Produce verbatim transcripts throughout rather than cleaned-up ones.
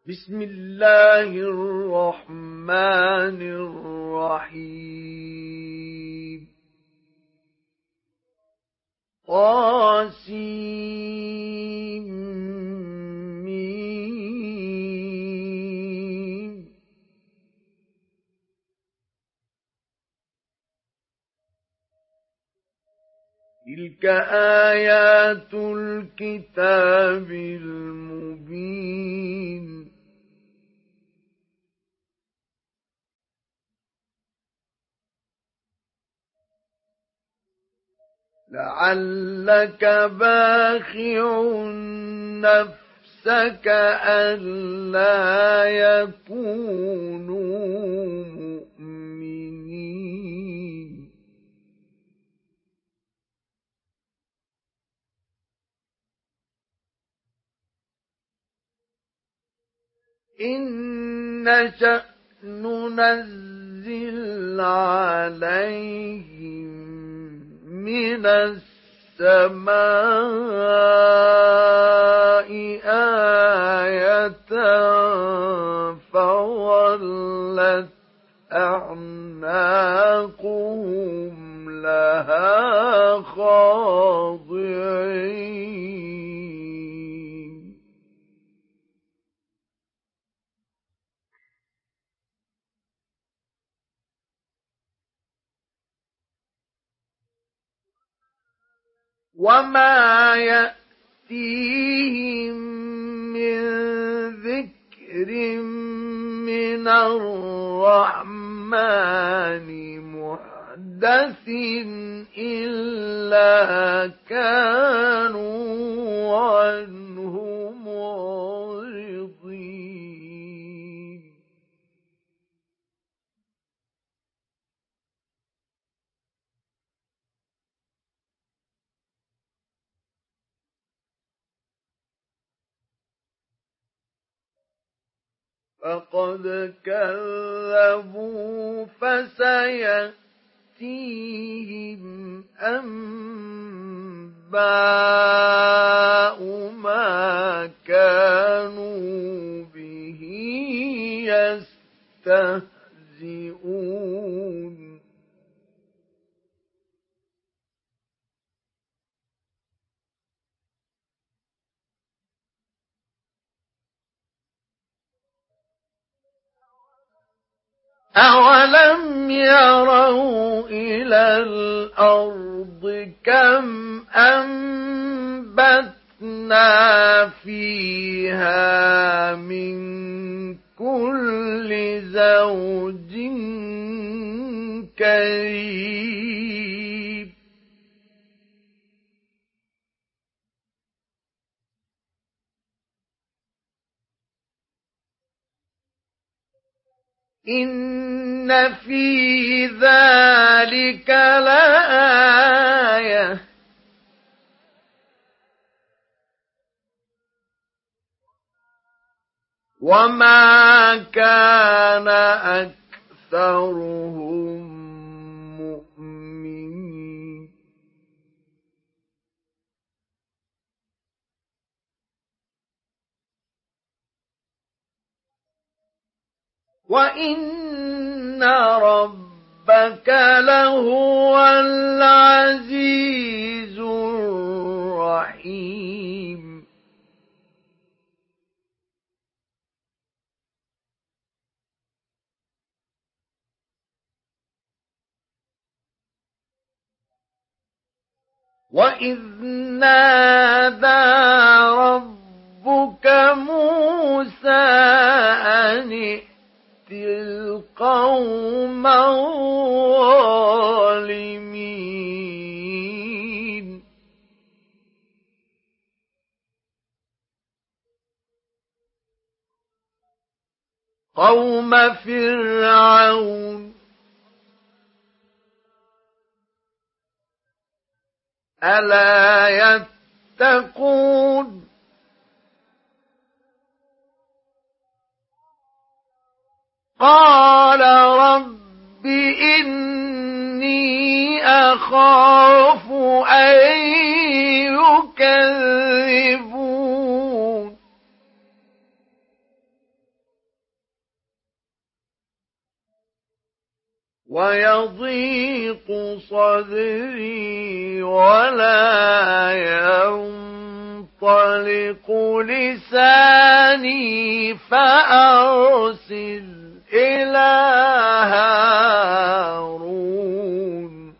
بسم الله الرحمن الرحيم طاسيم تلك آيات الكتاب المبين لعلك باخع نفسك ألا يكونوا مؤمنين إن نشأ ننزل عليهم من السماء آية فظلت أعناقهم لها خاضعين وما يأتيهم من ذكر من الرحمن محدث إلا كانوا عنه معرضين فقد كذبوا فسيأتيهم أنباء ما كانوا به يستهزئون أَوَلَمْ يَرَوْا إِلَى الْأَرْضِ كَمْ أَنبَتْنَا فِيهَا مِنْ كُلِّ زَوْجٍ كَرِيمٍ إِنَّ فِي ذَلِكَ لَآيَةً وَمَا كَانَ أَكْثَرُهُم مُؤْمِنِينَ وَإِنَّ رَبَّكَ لَهُوَ الْعَزِيزُ الرَّحِيمُ وَإِذْ نَادَى رَبُّكَ مُوسَىٰ أَنِ ائْتِ الْقَوْمَ الظَّالِمِينَ قَوْمَ فِرْعَوْنَ أَلَا يَتَّقُونَ قَالَ رَبِّ إِنِّي أَخَافُ أَن يُكَذِّبُونِ ويضيق صدري ولا ينطلق لساني فأرسل إلى هارون.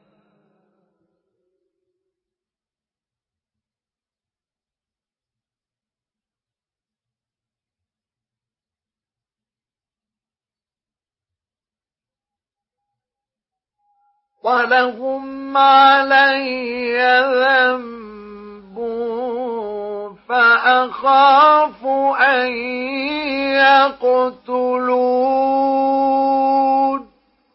ولهم علي ذنب فأخاف أن يقتلون.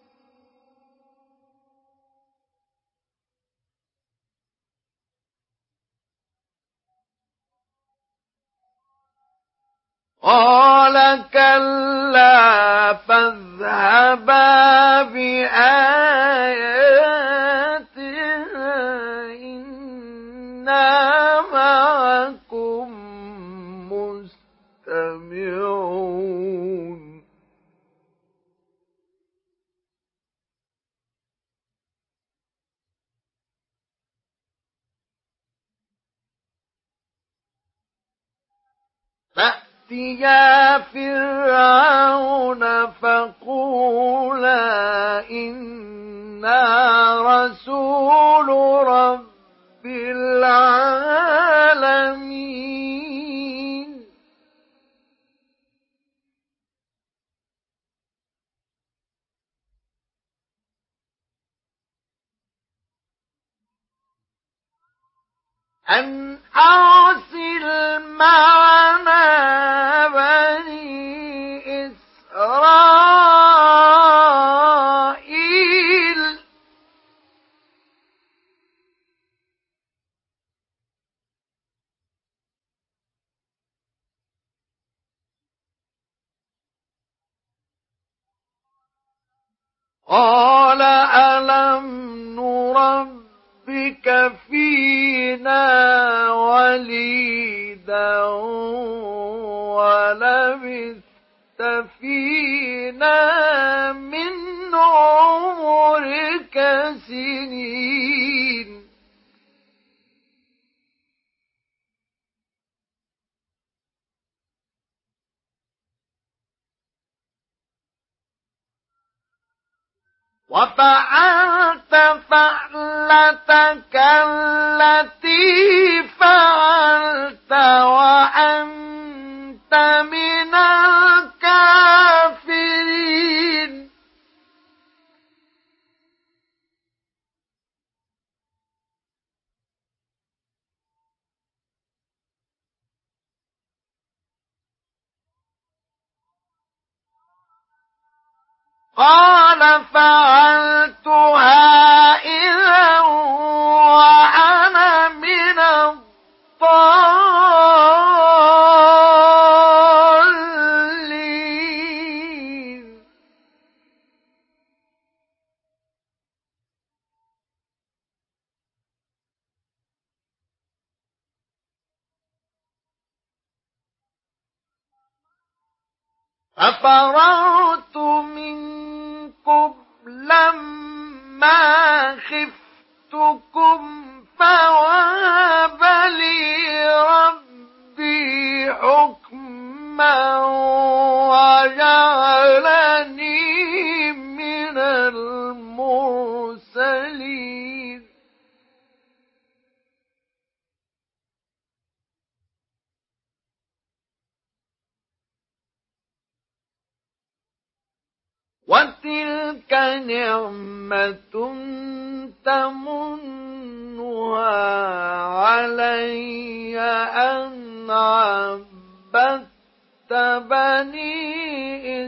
قال كلا فاذهبا بآياتنا إنا معكم مستمعون. فأتيا فرعون فقولا إنا رسول رب العالمين. أن أرسل معنا بني إسرائيل. قال ألم نربك فينا وليدا ولبثت فينا من عمرك سنين. وفعلت فعلتك التي فعلت وأنت من الكافرين. قال فعلتها إذا وأنا من الضالين. ففررت منكم لما خفتكم فوهب لي ربي حكما وجعلني من المرسلين. وتلك نعمة تمنها علي أن عبدت بني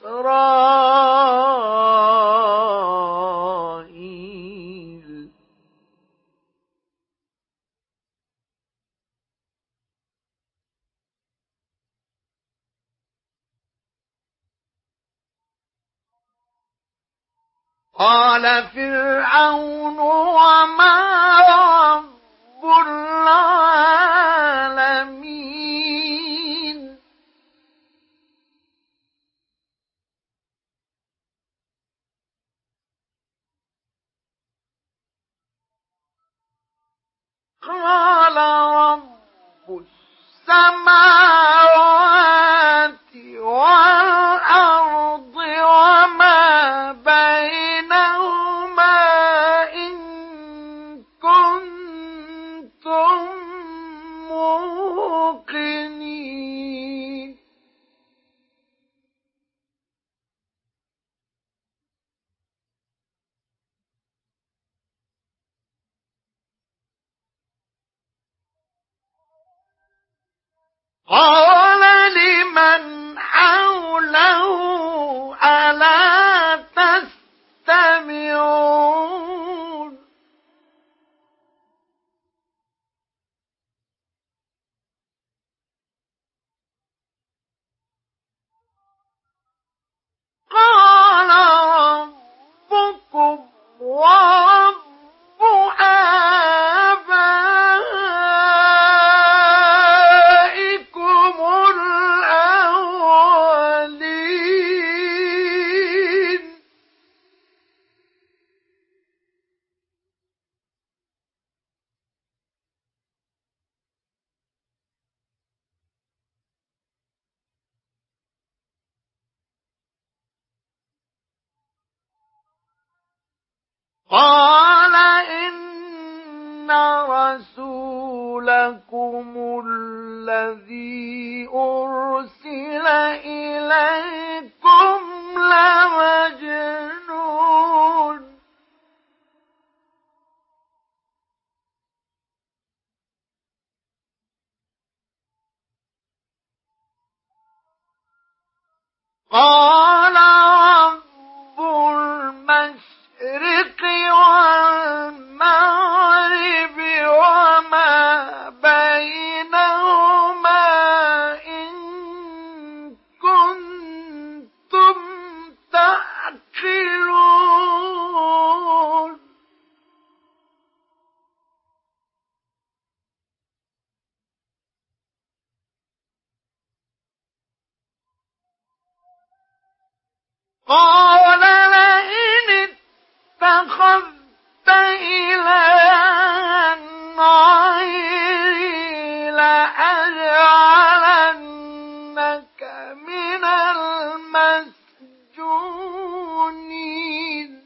إسرائيل. قال فرعون وما رب العالمين. قال رب السماوات والأرض وما بينهما إن كنتم موقنين قال لمن حوله ألا تستمعون قال ربكم ورب آبائكم الأولين قال إن رسولكم الذي أرسل إليكم لمجنون قال رب المشرق والمغرب وما بينهما إن كنتم تعقلون قال لئن اتخذت إلها غيري لأجعلنك من المسجونين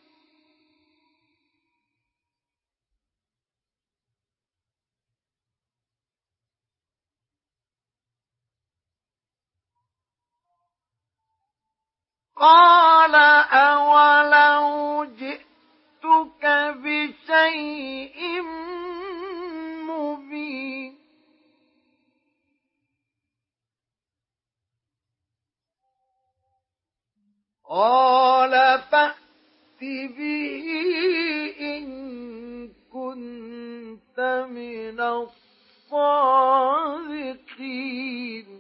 قال أولو جئتك بشيء مبين قال فأت به إن كنت من الصادقين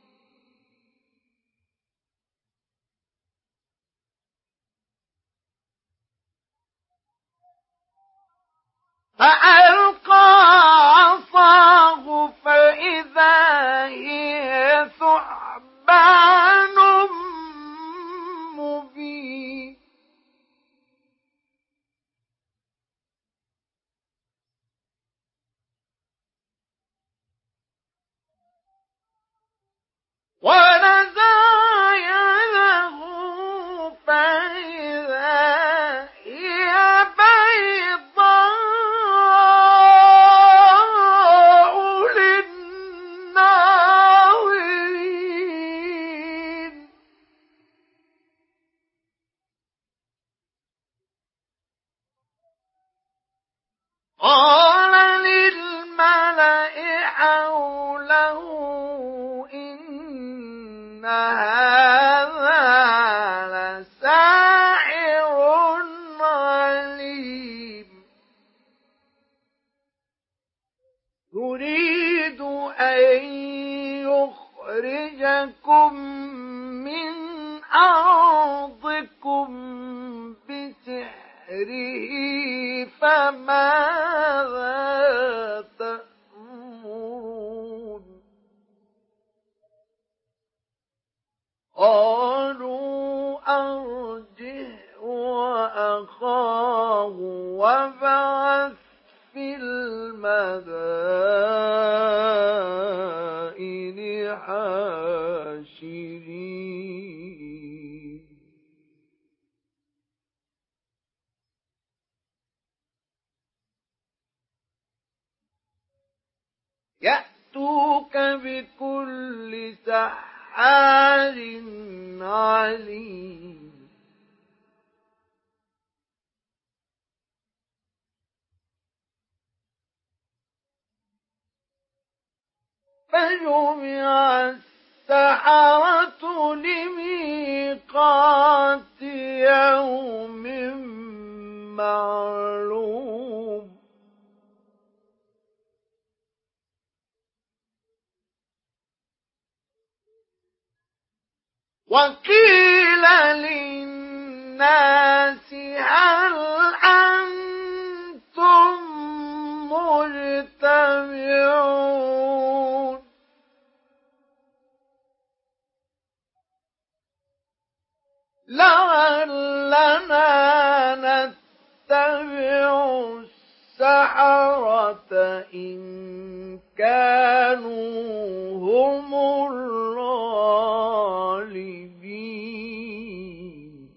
فألقى عصاه فإذا هي ثعبان مبين ونزع يده فإذا هي بيضاء للناظرين قال للملأ حوله إن هذا لساحر عليم يريد أن يخرجكم من أرضكم بسحره فماذا تأمرون قالوا أرجه وأخاه وابعث في المدينة المدائن حاشرين يأتوك بكل سحار عليم فجمع السحرة لميقات يوم معلوم وقيل للناس هل أنتم مجتمعون لعلنا نتبع السحرة إن كانوا هم الغالبين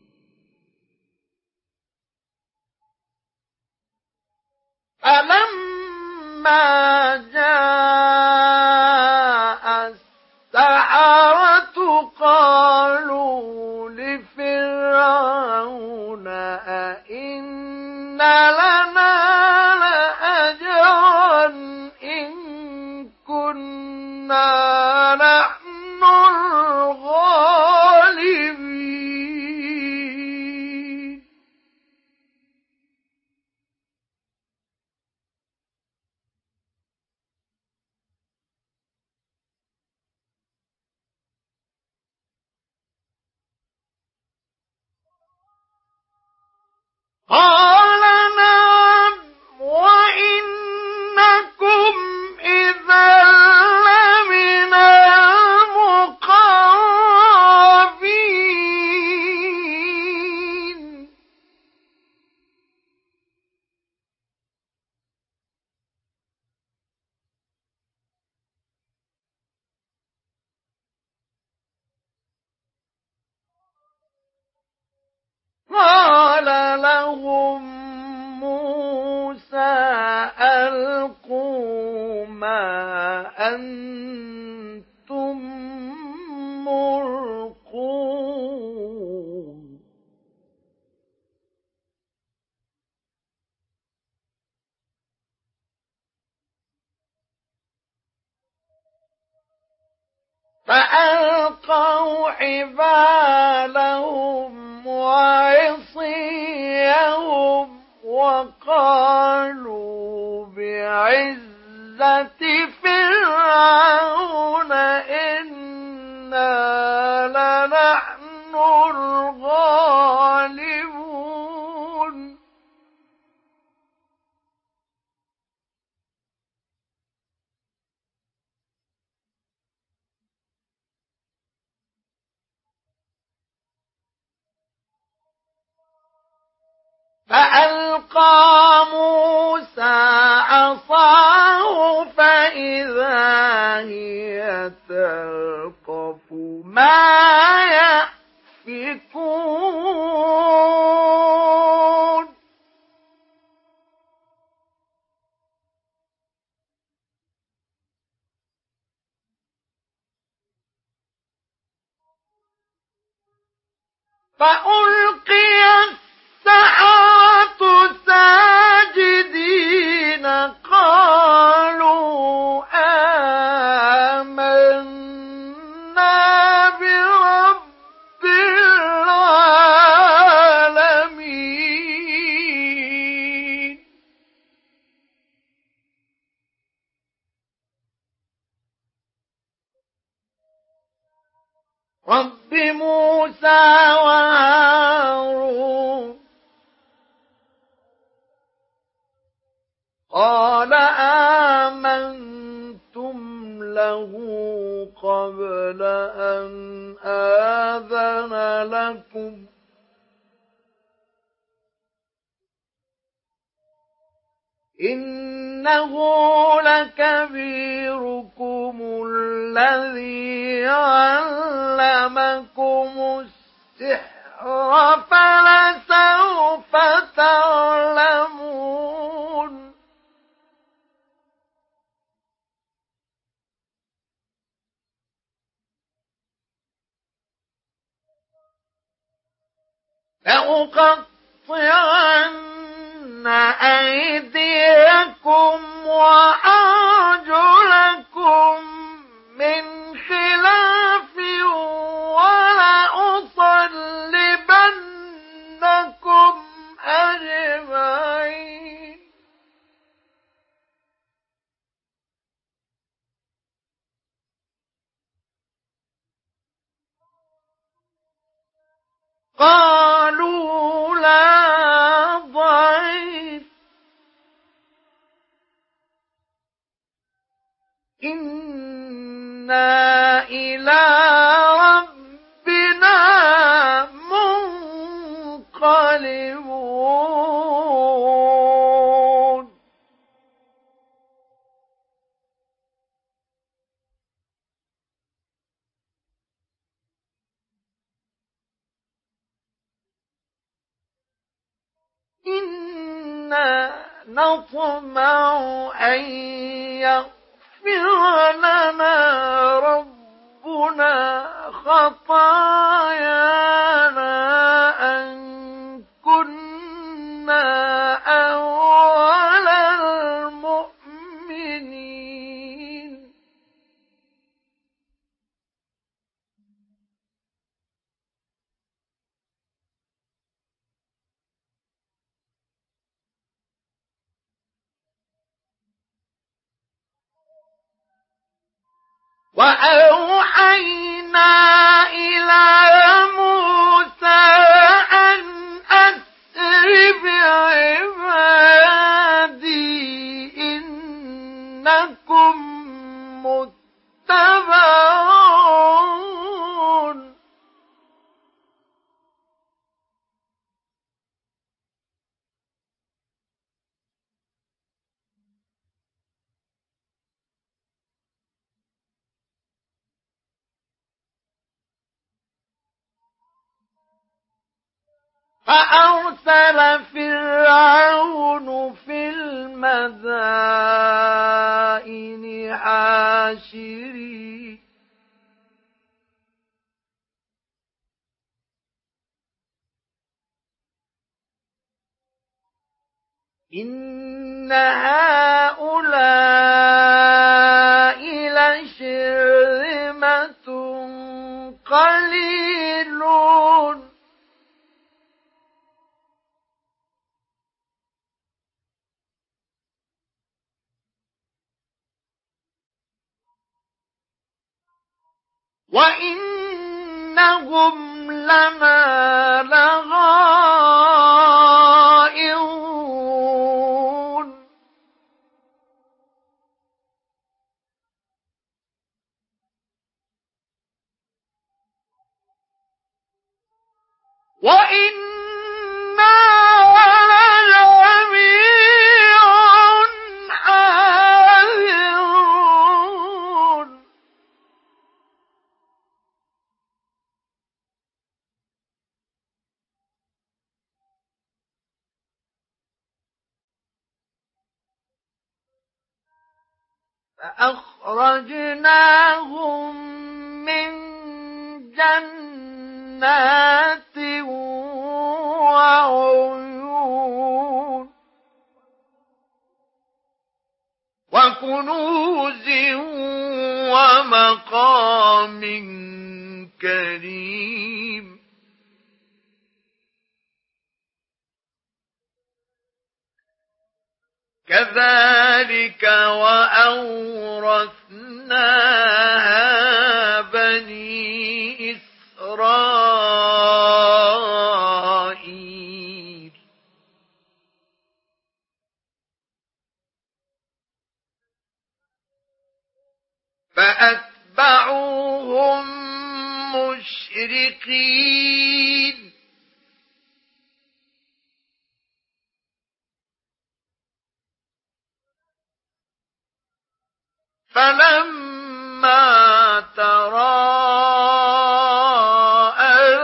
فلما جاء السحرة قالوا لفرعون أئن لنا لأجرا إن كنا نحن الغالبين قال نعم وإنكم إذا لمن المقربين قال لهم موسى ألقوا ما أنتم ملقون فألقوا حبالهم وعصيهم وقالوا بعزة فرعون إنا لنحن الغالبون فألقى موسى عصاه فإذا هي تلقف ما يأفكون فألقي السحرة ساجدين قالوا آمنا برب العالمين رب موسى وهارون قال آمنتم له قبل أن آذن لكم إنه لكبيركم الذي علمكم السحر فلسوف تعلمون لأقطعن أيديكم وأرجلكم من خلاف ولأصلبنكم أجمعين قالوا لا ضير إنا إلى ربنا منقلبون إنا نطمع أن يغفر لنا ربنا خطايانا أن كنا أول المؤمنين وأوحينا إلى موسى أن أسر بعبادي إنكم متبعون فأرسل فرعون في المدائن حاشرين إن هؤلاء لشرذمة قليلون وإنهم لنا لغائظون وإنا لجميع حاذرون فأخرجناهم من جنات وعيون وكنوز ومقام كريم كذلك وأورثناها بني إسرائيل فأتبعوهم مشرقين فلما تراءى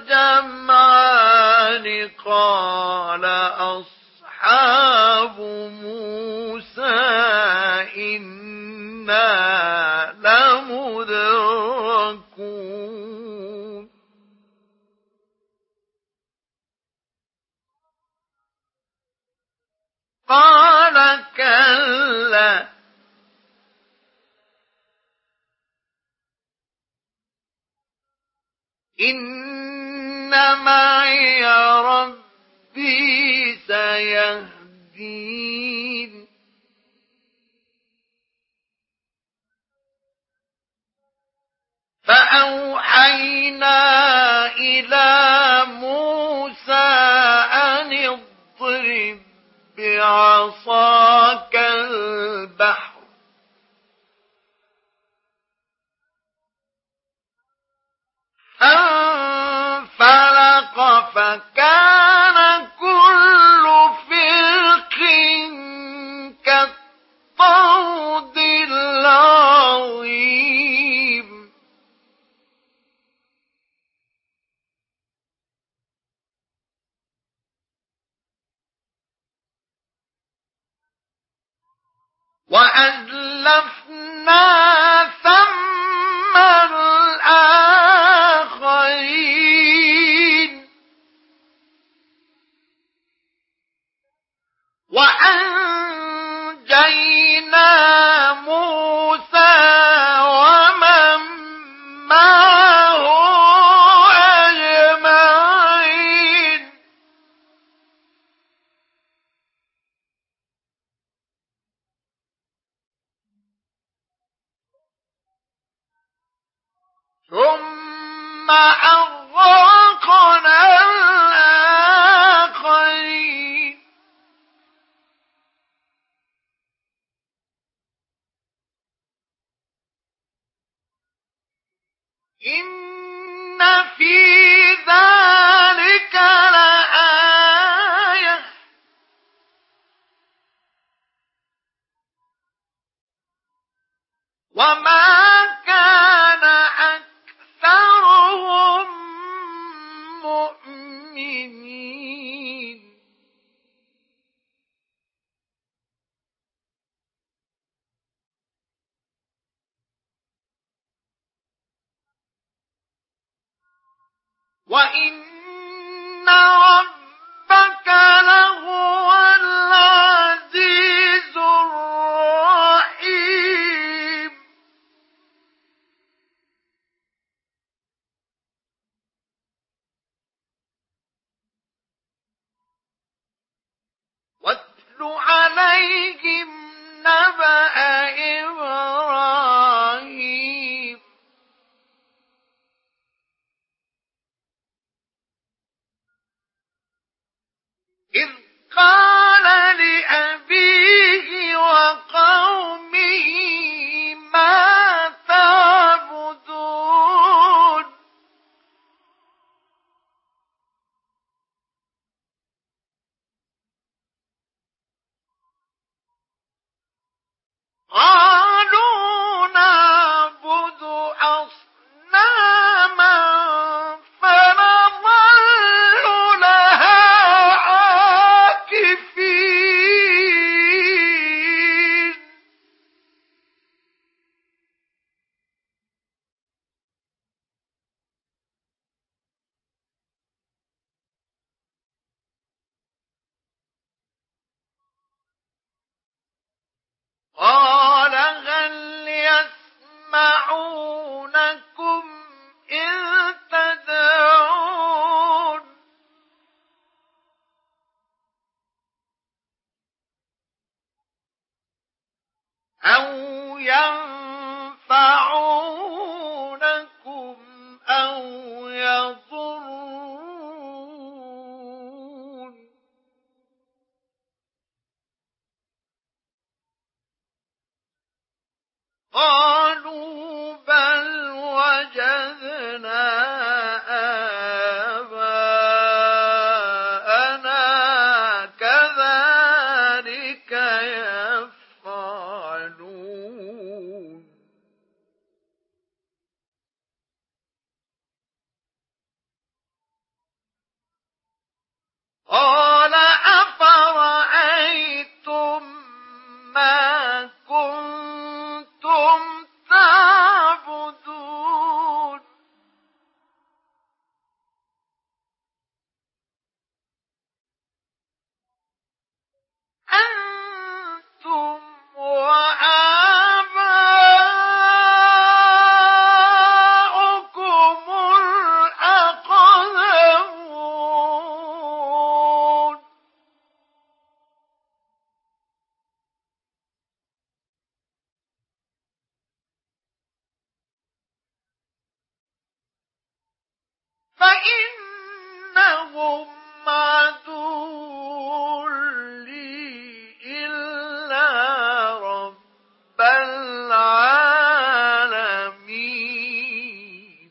الجمعان قال أصحاب موسى إنا لمدركون قال كلا إن معي ربي سيهدين فأوحينا إلى موسى أن اضرب بعصاك البحر فانفلق فكان كل فرق كالطود العظيم وأزلفنا ثم الآخرين وأنجينا موسى ومن معه أجمعين ثم أغرقنا الآخرين إن في ذلك لآية وما كان أكثرهم مؤمنين وإن ربك لهو العزيز الرحيم واتل عليهم نبأ إبراهيم إذ قال لأبيه وقومه ما تعبدون قالوا نعبد أصناما فنظل لها عاكفين قال هل يسمعونكم إذ تدعون أو ينفعونكم أو يضرون قالوا بل قال أفرأيتم ما كنتم تعبدون أنتم وآباؤكم الأقدمون فإنهم عدو لي إلا رب العالمين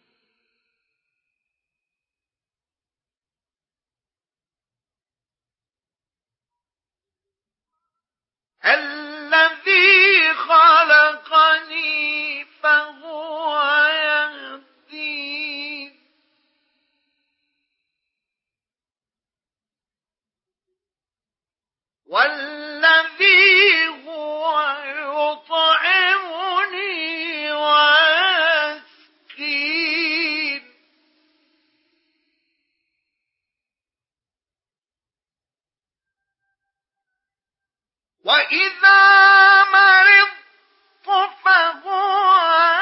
الذي خلقني فهو يهدين والذي هو يطعمني ويسقين وإذا مرضت فهو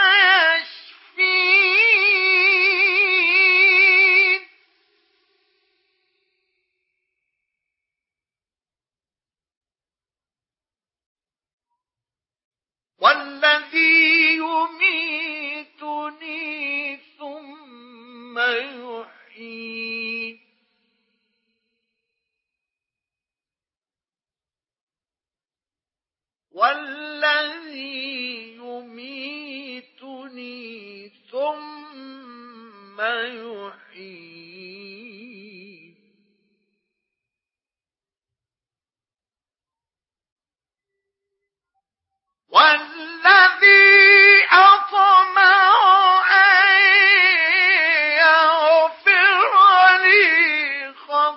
يشفين والذي يميتني ثم يحيين والذي يميتني ثم يحيين والذي أطمع أن يغفر لي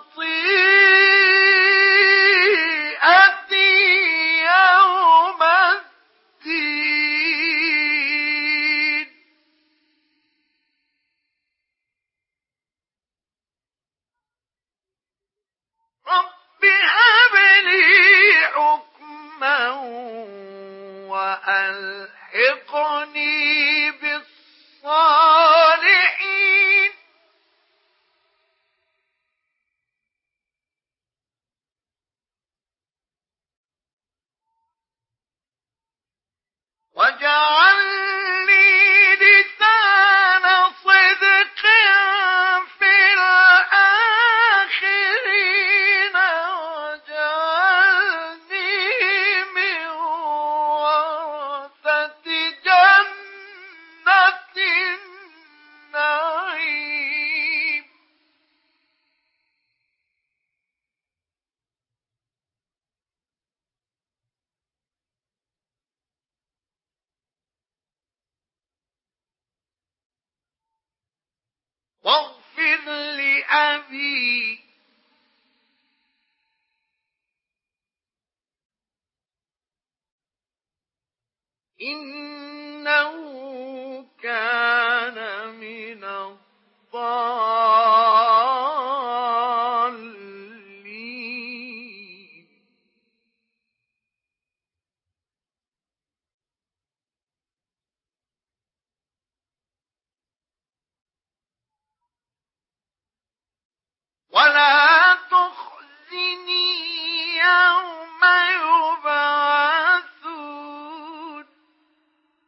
خطيئتي يوم الدين رب هب لي حكما وألحقني بالصالحين واجعلني لسان صدق في الآخرين واجعلني من ورثة جنة النعيم واغفر لأبي إنه كان من الضالين ولا تخزني يوم يبعثون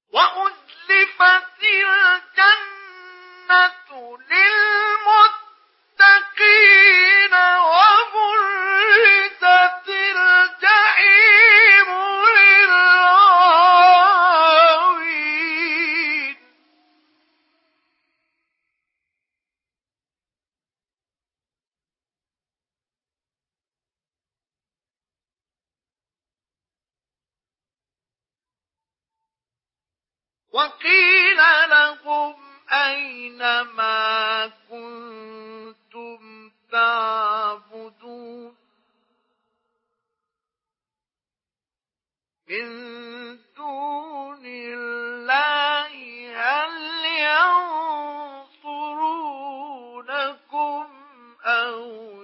وأزلفت الجنة للمتقين وبرزت الجحيم للغاوين وقيل لهم أين ما كنتم تعبدون من دون الله هل ينصرونكم أو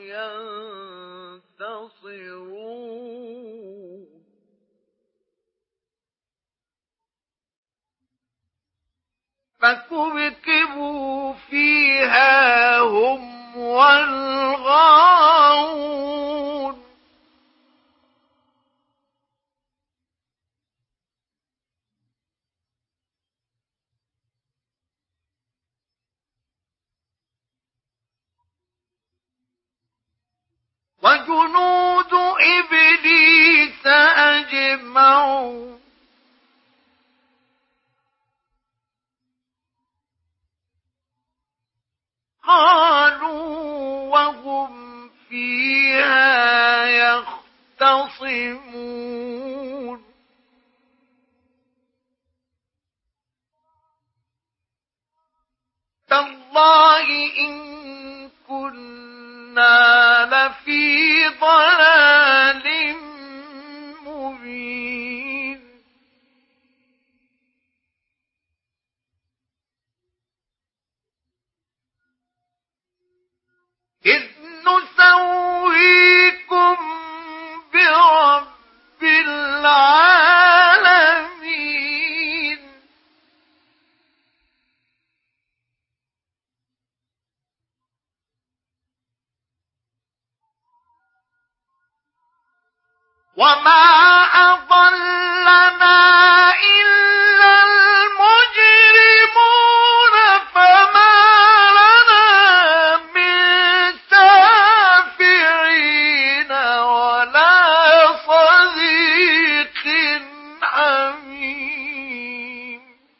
ينتصرون فكبكبوا فيها هم والغاوون وجنود إبليس أجمعون قالوا وهم فيها يختصمون تالله إن كنا لفي ضلال مبين إذ نسويكم برب العالمين وما أضلنا إلا المجرمون فما لنا من شافعين ولا صديق حميم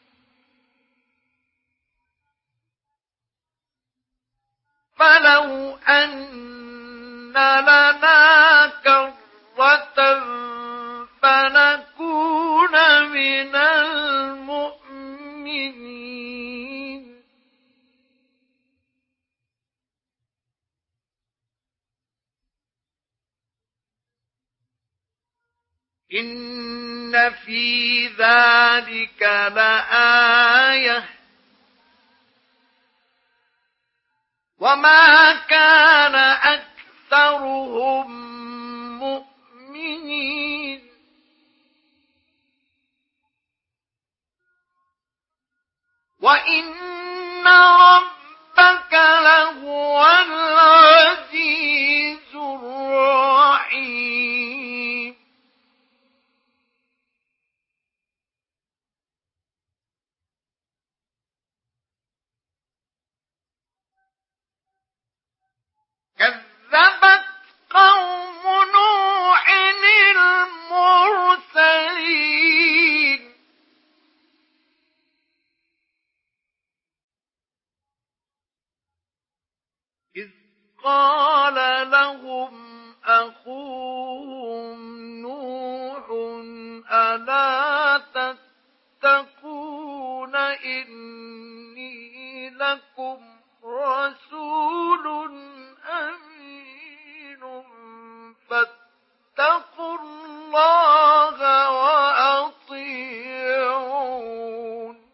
فلو أن لنا كرة فنكون من المؤمنين إن في ذلك لآية وما كان أكثرهم مؤمنين وإن ربك لهو العزيز الرحيم كذبت قوم نوح المرسلين إذ قال لهم أخوهم نوح ألا تتقون إني لكم رسول أمين فاتقوا الله وأطيعون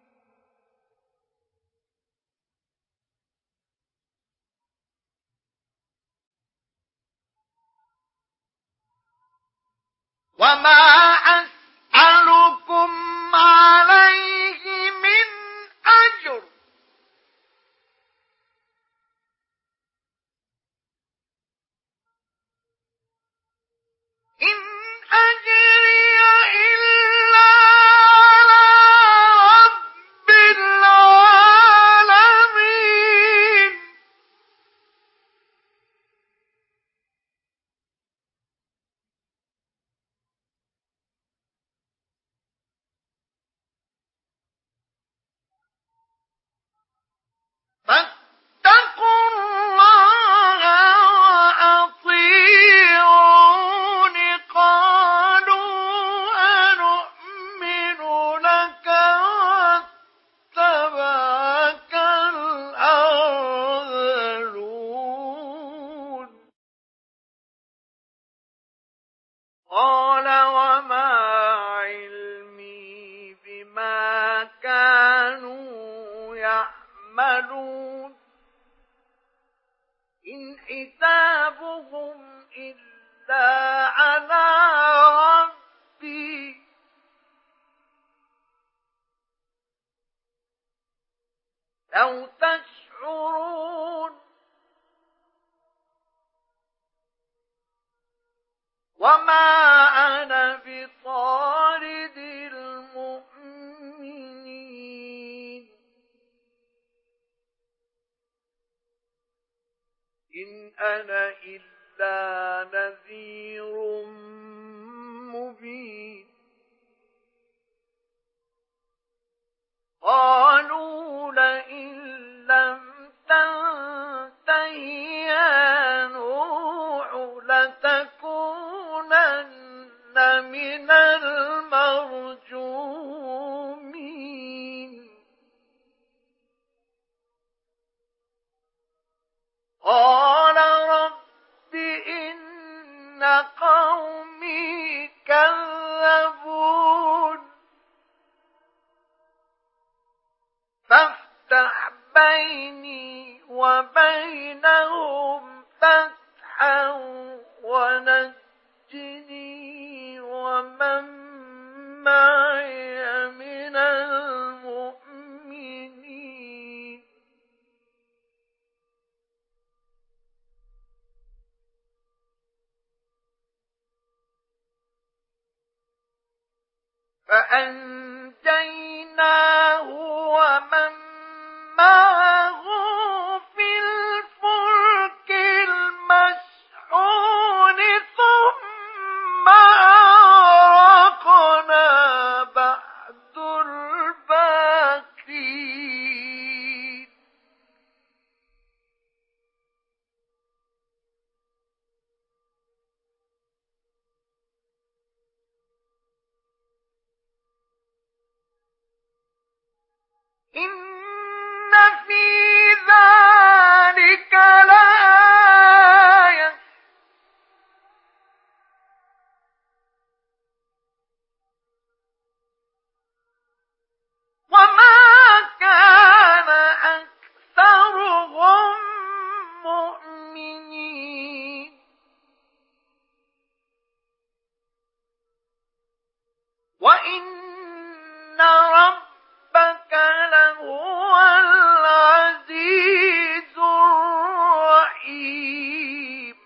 وما أسألكم عليه من أجر إن أجري إلا على إن حسابهم إلا على ربي لو تشعرون وما أنا بطارد المؤمنين إن أنا إلا نذير مبين قالوا لئن لم تنته يا نوح لتكونن من المرجومين قال رب إن قومي كذبون فافتح بيني وبينهم فتحا ونجني ومن معي من المؤمنين فأنجيناه ومن معه في الفلك المشحون ثم أغرقنا بعد الباقين إن في ذلك لآية وما كان أكثرهم مؤمنين وإن ربك لهو العزيز الرحيم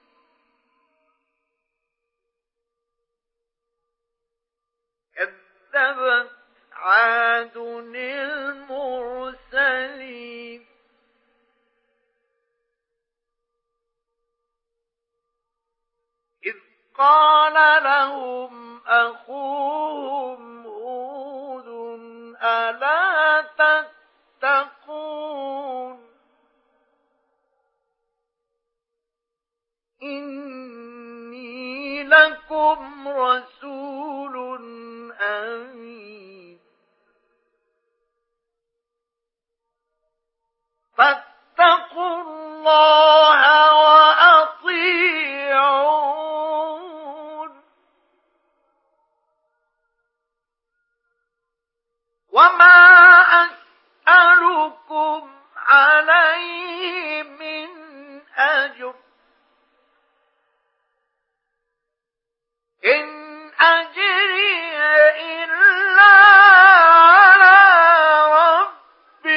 كذبت عاد المرسلين إذ قال لهم أخوهم هود ألا تتقون إني لكم رسول أمين فاتقوا الله وأطيعون وما أسألكم عليه من أجر إن أجري إلا على رب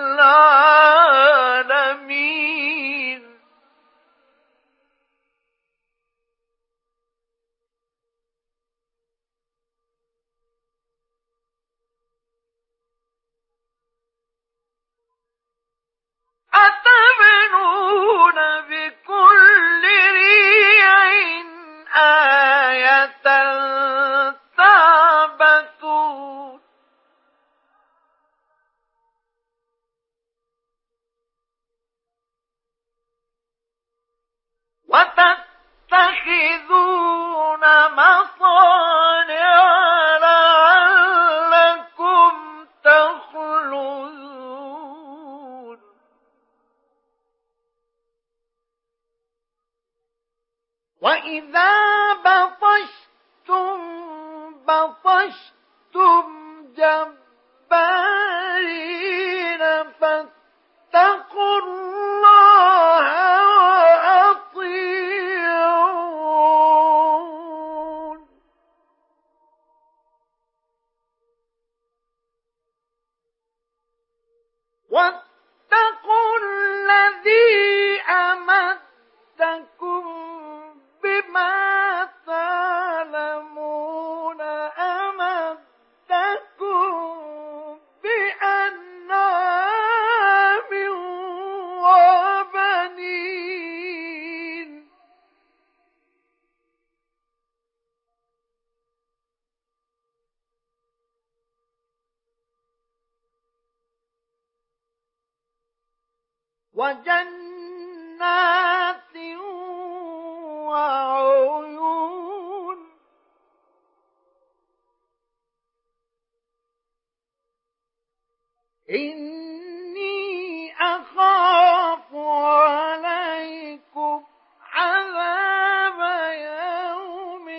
العالمين أتبنون بكل ريع آية تعبثون وتتخذون مصانع لعلكم تخلدون وإذا بطشتم بطشتم جبارين فاتقوا الله وجنات وعيون إني أخاف عليكم عذاب يوم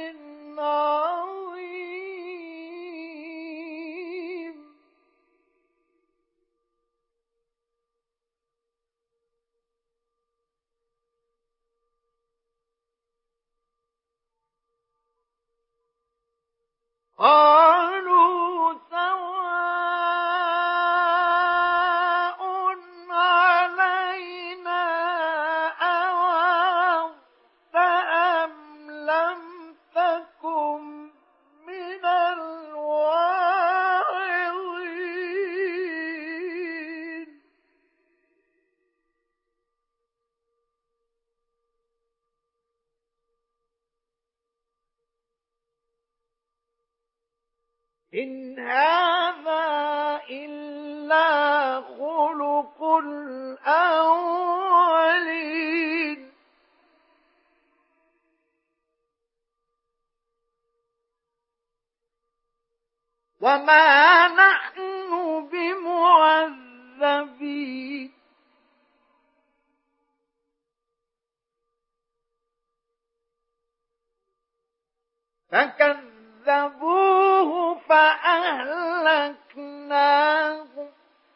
عظيم قالوا سواء علينا أوعظت أم لم تكن من الواعظين إن هذا إلا خلق الأولين وما نحن بمعذبين فكذبوه فأهلكناه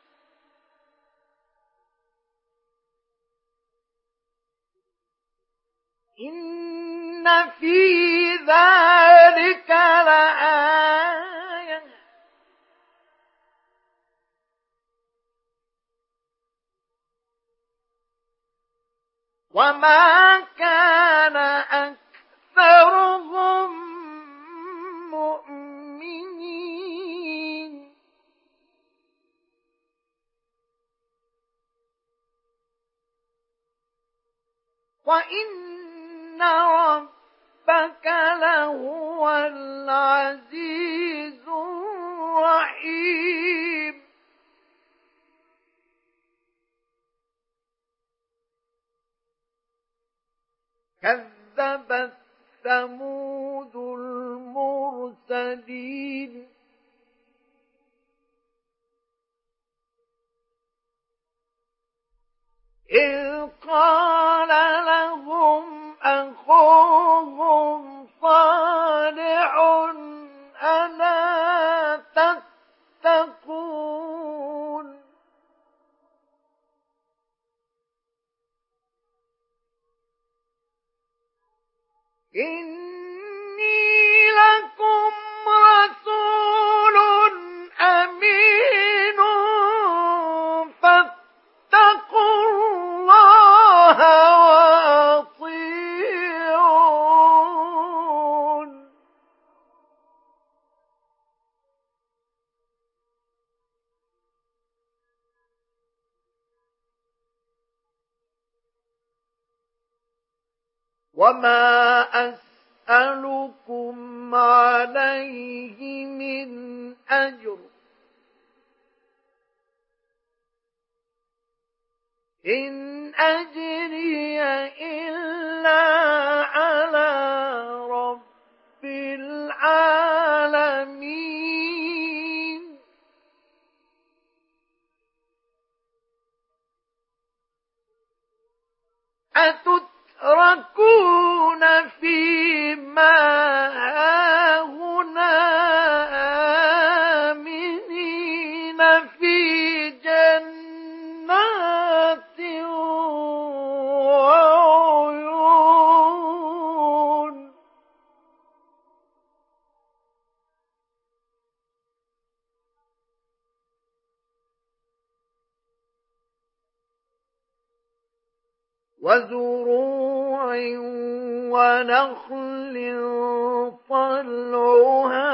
إن في ذلك لآية وما كان أكثرهم مؤمنين وإن ربك لهو العزيز الرحيم كذبت ثمود المرسلين إذ قال لهم أخوهم صالح ألا تتقون إني لكم رسول أمين فاتقوا الله وأطيعون وما أسألكم عليه من أجر إن أجري إلا على رب العالمين أتتركون فيما هاهنا آمنين في جنات وعيون وزروع ونخل طلعها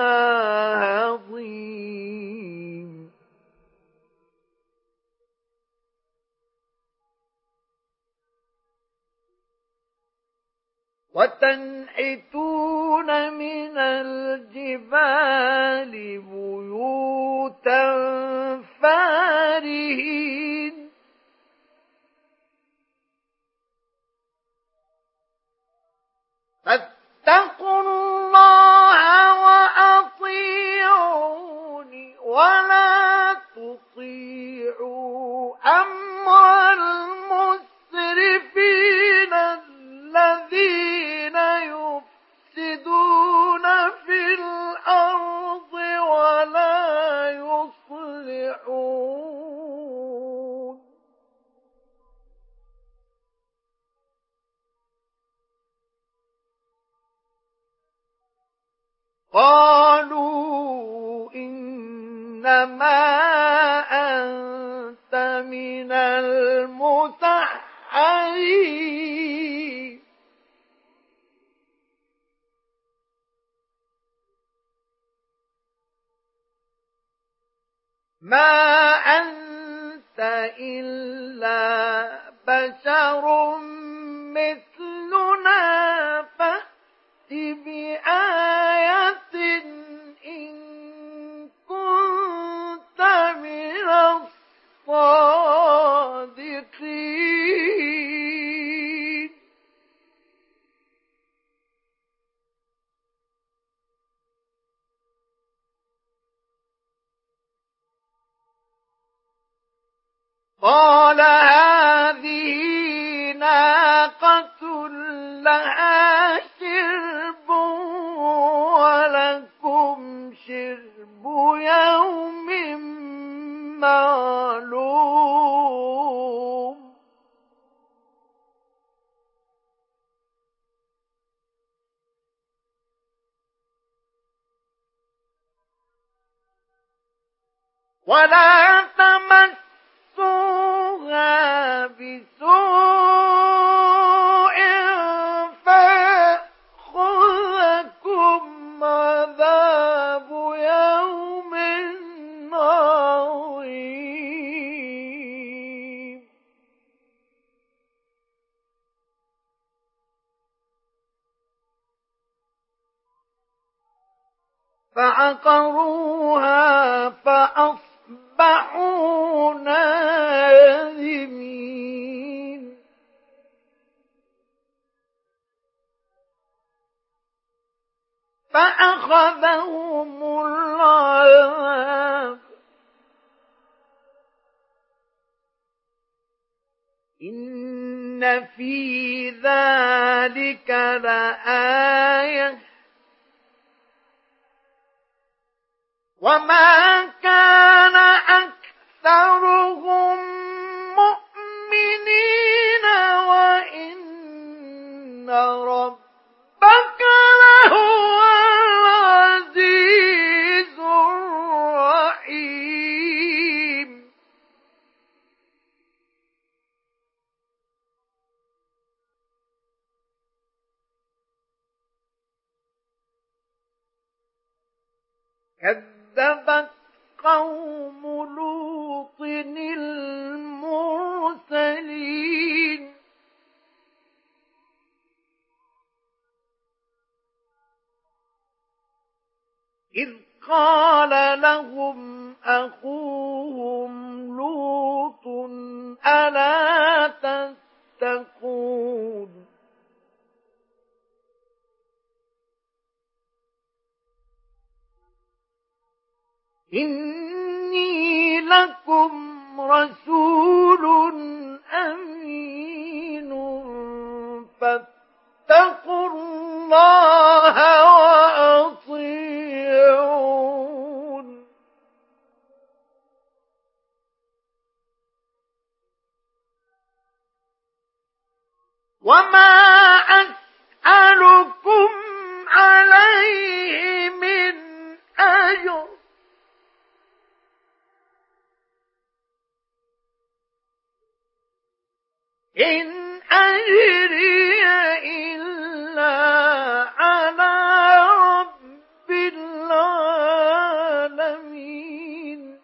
هضيم وتنحتون من الجبال بيوتا فارهين فاتقوا الله وأطيعوني ولا تطيعوا أمر المسرفين الذين يفسدون في الأرض ولا يصلحون. قالوا إنما أنت من المسحرين ما أنت إلا بشر مثلنا فأت بآية إن كنت من الصادقين. قال هذه ناقة لها شرب ولكم شرب يوم معلوم. ولا تمسوها بسوء فيأخذكم عذاب يوم عظيم. فعقروها فأصبحوا نادمين. فأخذهم العذاب إن في ذلك لآية وما كان أكثرهم مؤمنين وإن ربك لهو العزيز الرحيم. كذبت قوم لوط المرسلين إذ قال لهم أخوهم لوط ألا تتقون إني لكم رسول أمين فاتقوا الله وأطيعون. وما أسألكم عليه من أجر إن أجري إلا على رب العالمين.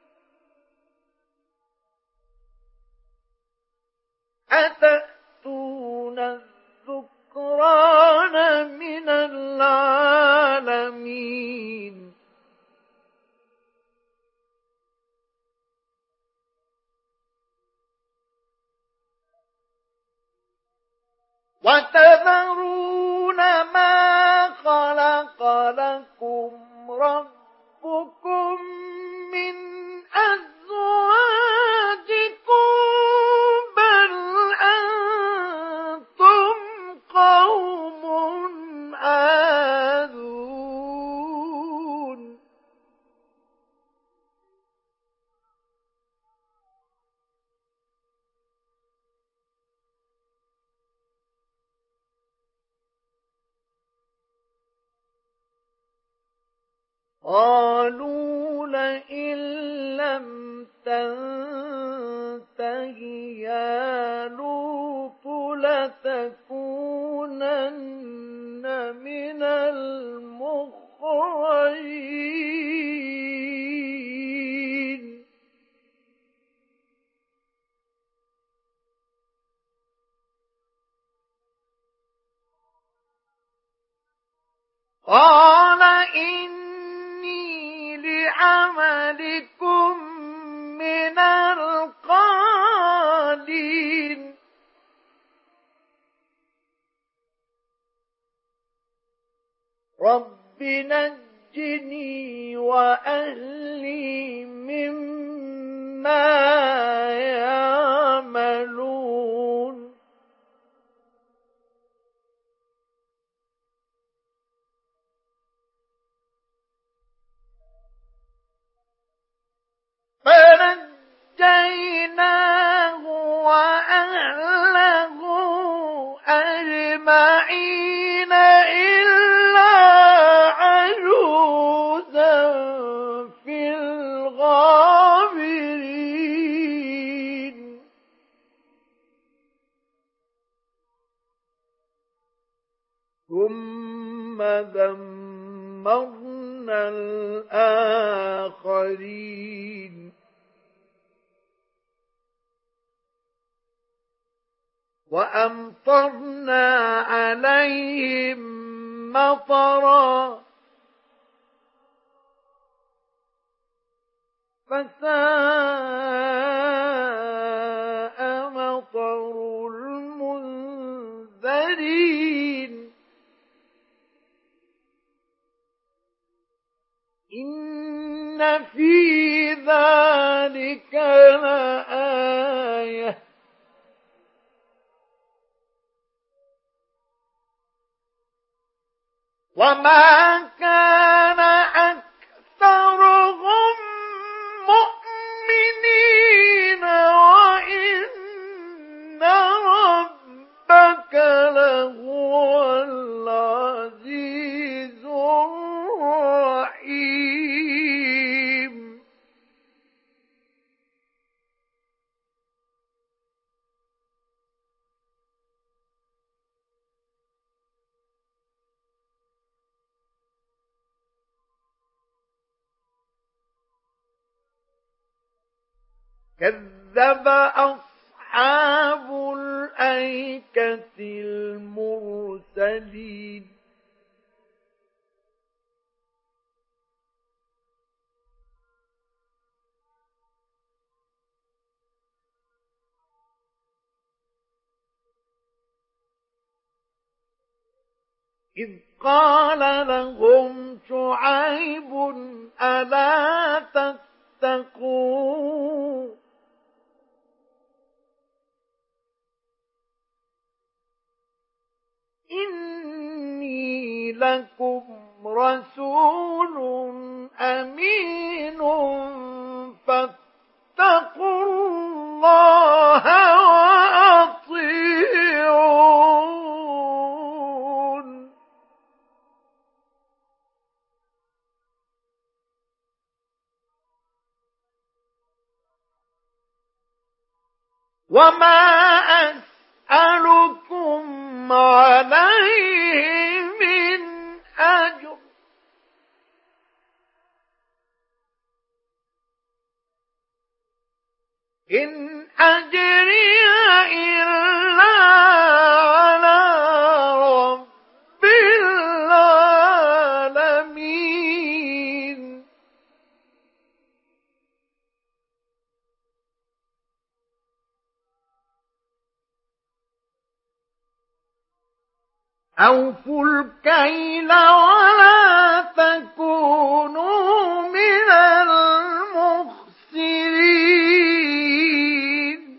أتأتون الذكران من العالمين وتذرون كما خلق لكم ربكم من أزواجكم بل أنتم قوم عادون قالوا لئن لم تنته يا لوط لتكونن من المخرجين قال إني لعملكم من القالين رب نجني وأهلي مما يعملون فنجيناه وأهله أجمعين إلا عجوزا في الغابرين ثم دمرنا الآخرين وأمطرنا عليهم مطرا فساء مطر المنذرين إن في ذلك لآية وما كان أكثرهم مؤمنين وإن ربك لهو العزيز الرحيم كذب أصحاب الأيكة المرسلين إذ قال لهم شعيب ألا تتقون إني لكم رسول أمين فاتقوا الله وأطيعون وما أسألكم عليه من أجر إن أجري إلا على رب العالمين أوفوا الكيل ولا تكونوا من المخسرين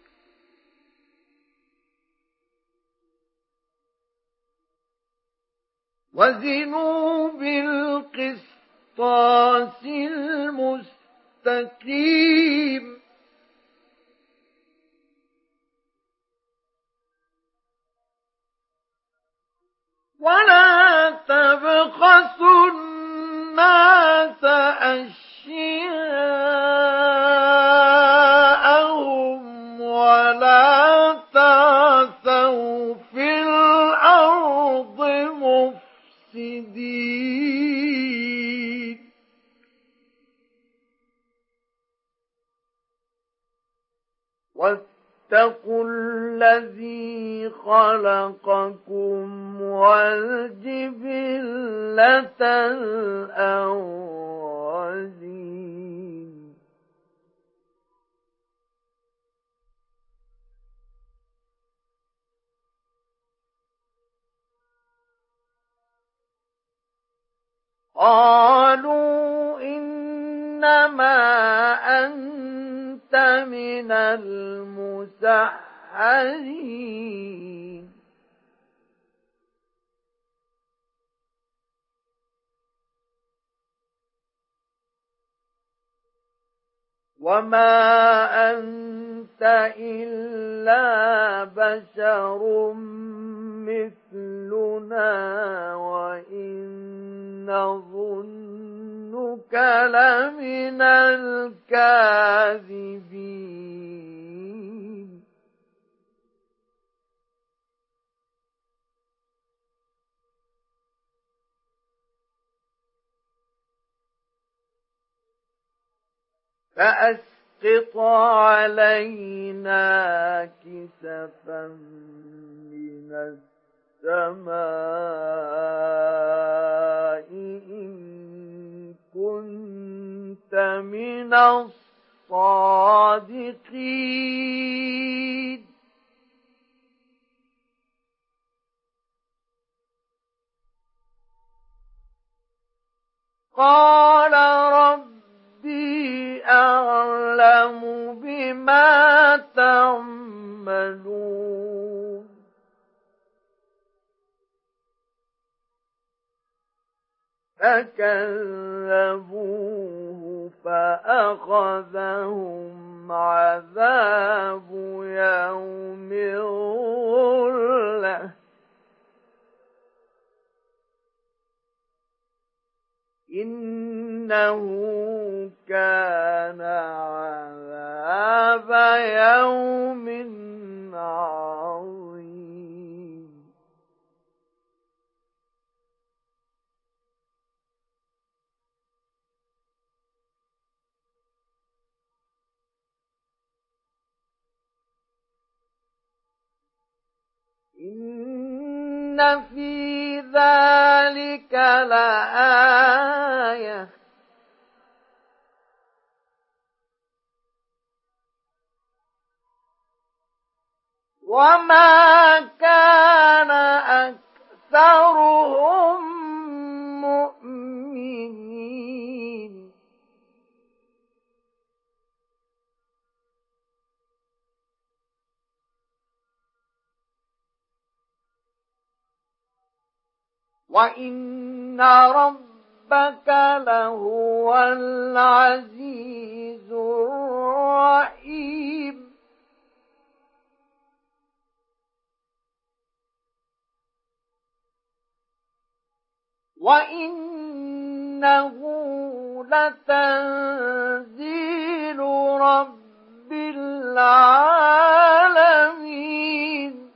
وزنوا بالقسطاس المستقيم ولا تبخسوا الناس أشياءهم ولا تعثوا في الأرض مفسدين واتقوا الذي خلقكم والجبلة الأولين قالوا إنما أنت من المسحرين وما أنت إلا بشر مثلنا وإن نظنك لمن الكاذبين فأسقط علينا كسفا من السماء إن كنت من الصادقين قال ربي أعلم بما تعملون فكذبوه فأخذهم عذاب يوم الظلة إنه كان عذاب يوم عظيم إن في ذلك لآية وما كان أكثرهم مؤمنين وإن ربك لهو العزيز الرحيم وإنه لتنزيل رب العالمين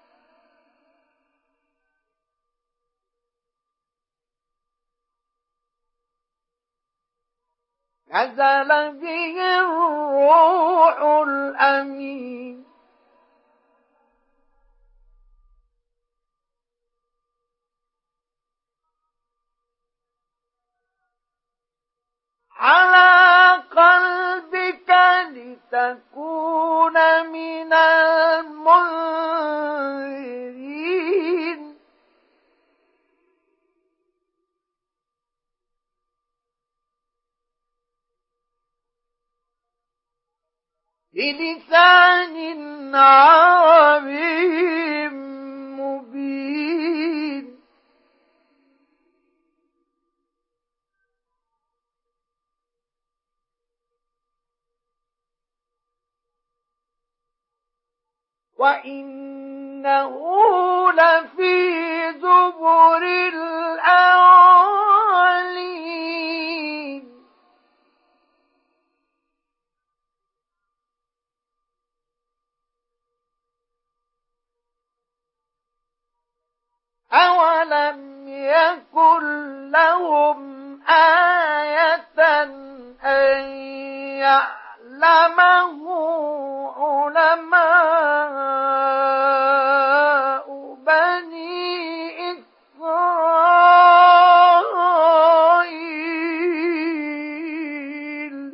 نزل به الروح الأمين على قلبك لتكون من المنذرين بلسان عربي مبين وإنه لفي زبر الأولين أولم يكن لهم آية أن يعلمه علماء بني إسرائيل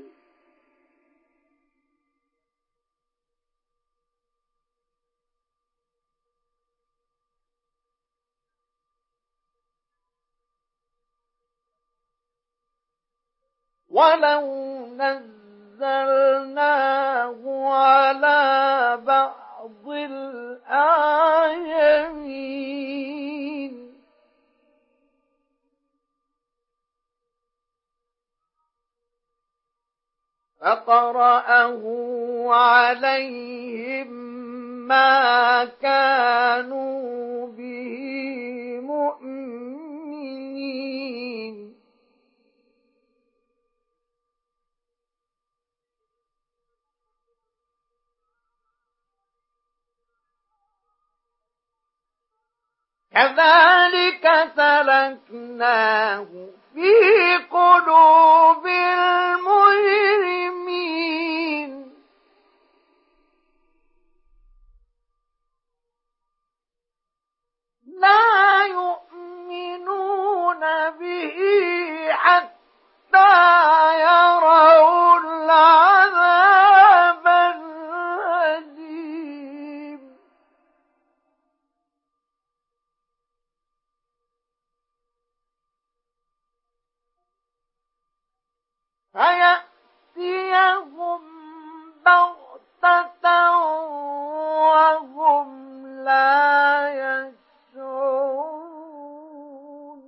ولو نزلناه على بعض الأعجمين فقرأه عليهم ما كانوا به مؤمنين كذلك سلكناه في قلوب المجرمين لا يؤمنون به حتى يروا العذاب الأليم فيأتيهم بغتة وهم لا يشعرون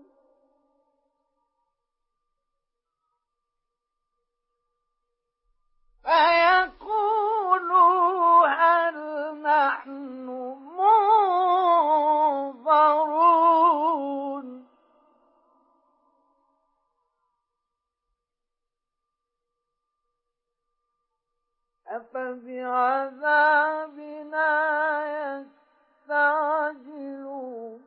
فيقولوا هل نحن منظرون أفبعذابنا يستعجلون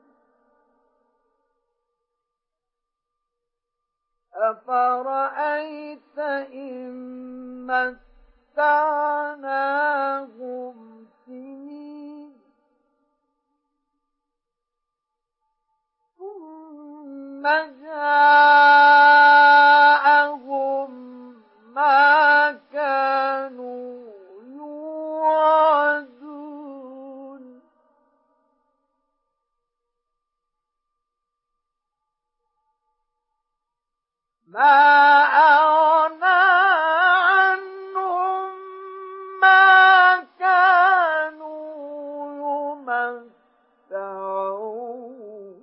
أفرأيت إن متعناهم سنين ثم جاءهم ما كانوا يوعدون ما أغنى عنهم ما كانوا يمتعون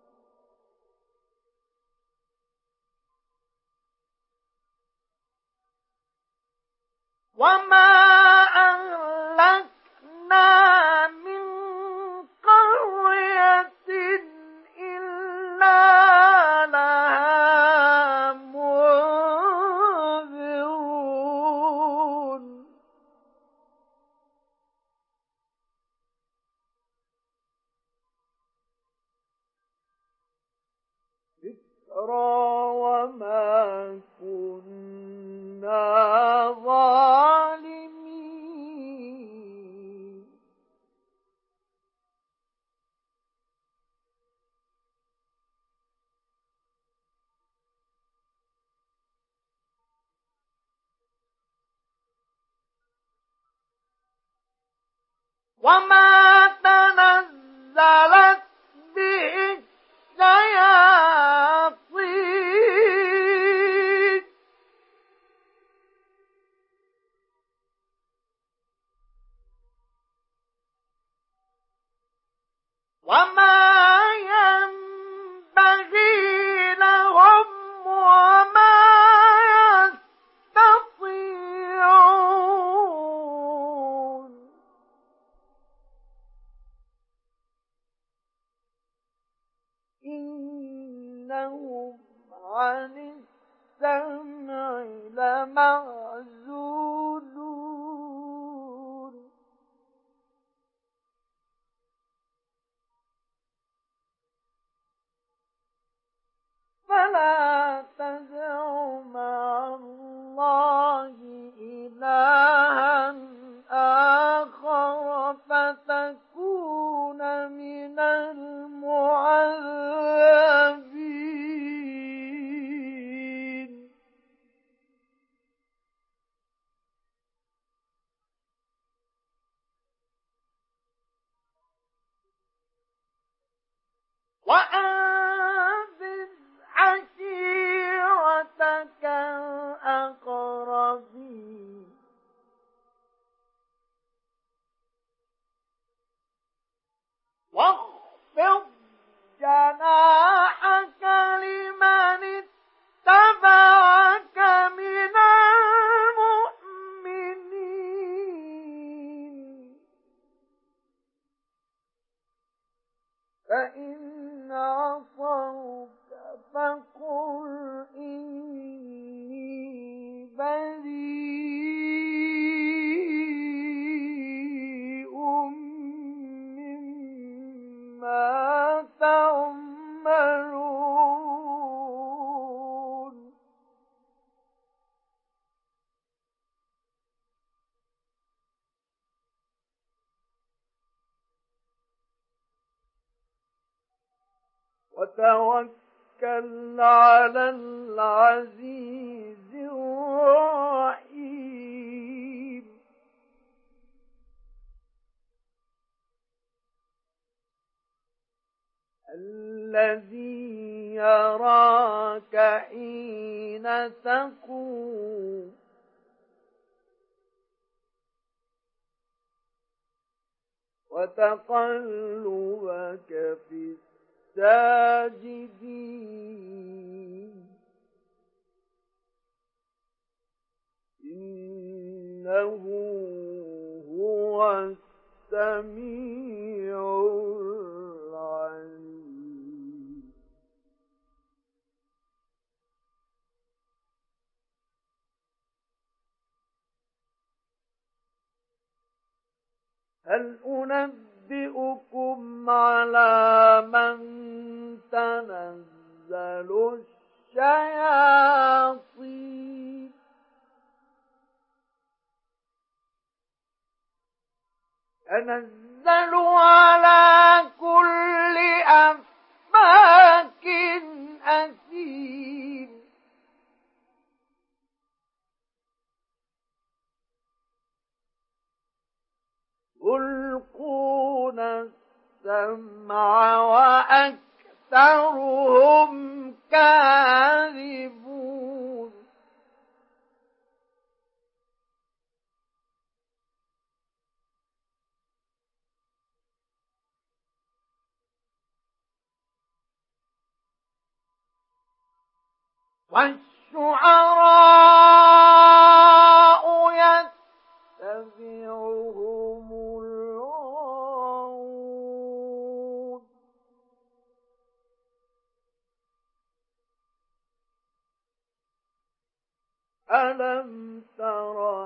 وما أهلكنا من قرية إلا لها منذرون ذكرى وما كنا ظالمين وما تنزلت به الشياطين إنهم عن السمع لمعزولون فلا تدع مع الله إلها آخر فتكون من المعذبين وأنذر عشيرتك الأقربين واخفض جناحك لمن اتبعك من المؤمنين فإن عصوك فقل إني بريء مما تعملون وتوكل على العزيز الرحيم الذي يراك حين تقوم وتقلبك في الساجدين إنه هو السميع العليم هل أنبئكم على من تنزل الشياطين تنزل على كل أفاك أثيم يلقون السمع وأكثرهم كاذبون والشعراء يتبعهم الغاوون ألم تر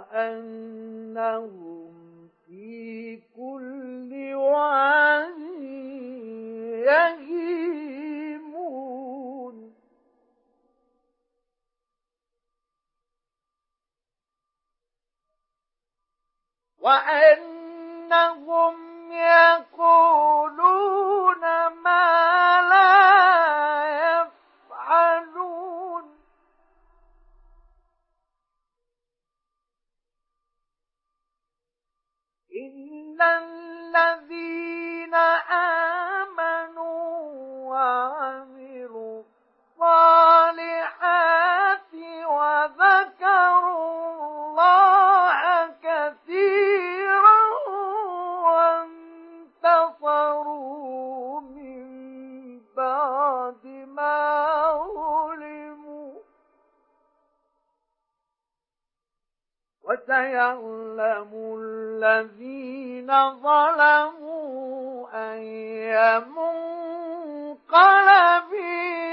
أنهم في كل واد يهيمون وأنهم يقولون ما لا يفعلون إن الذين آمنوا وعملوا الصالحات وذكروا الله كثيرا وانتصروا من بعد ما ظلموا وسيعلم الذين ظلموا أي منقلب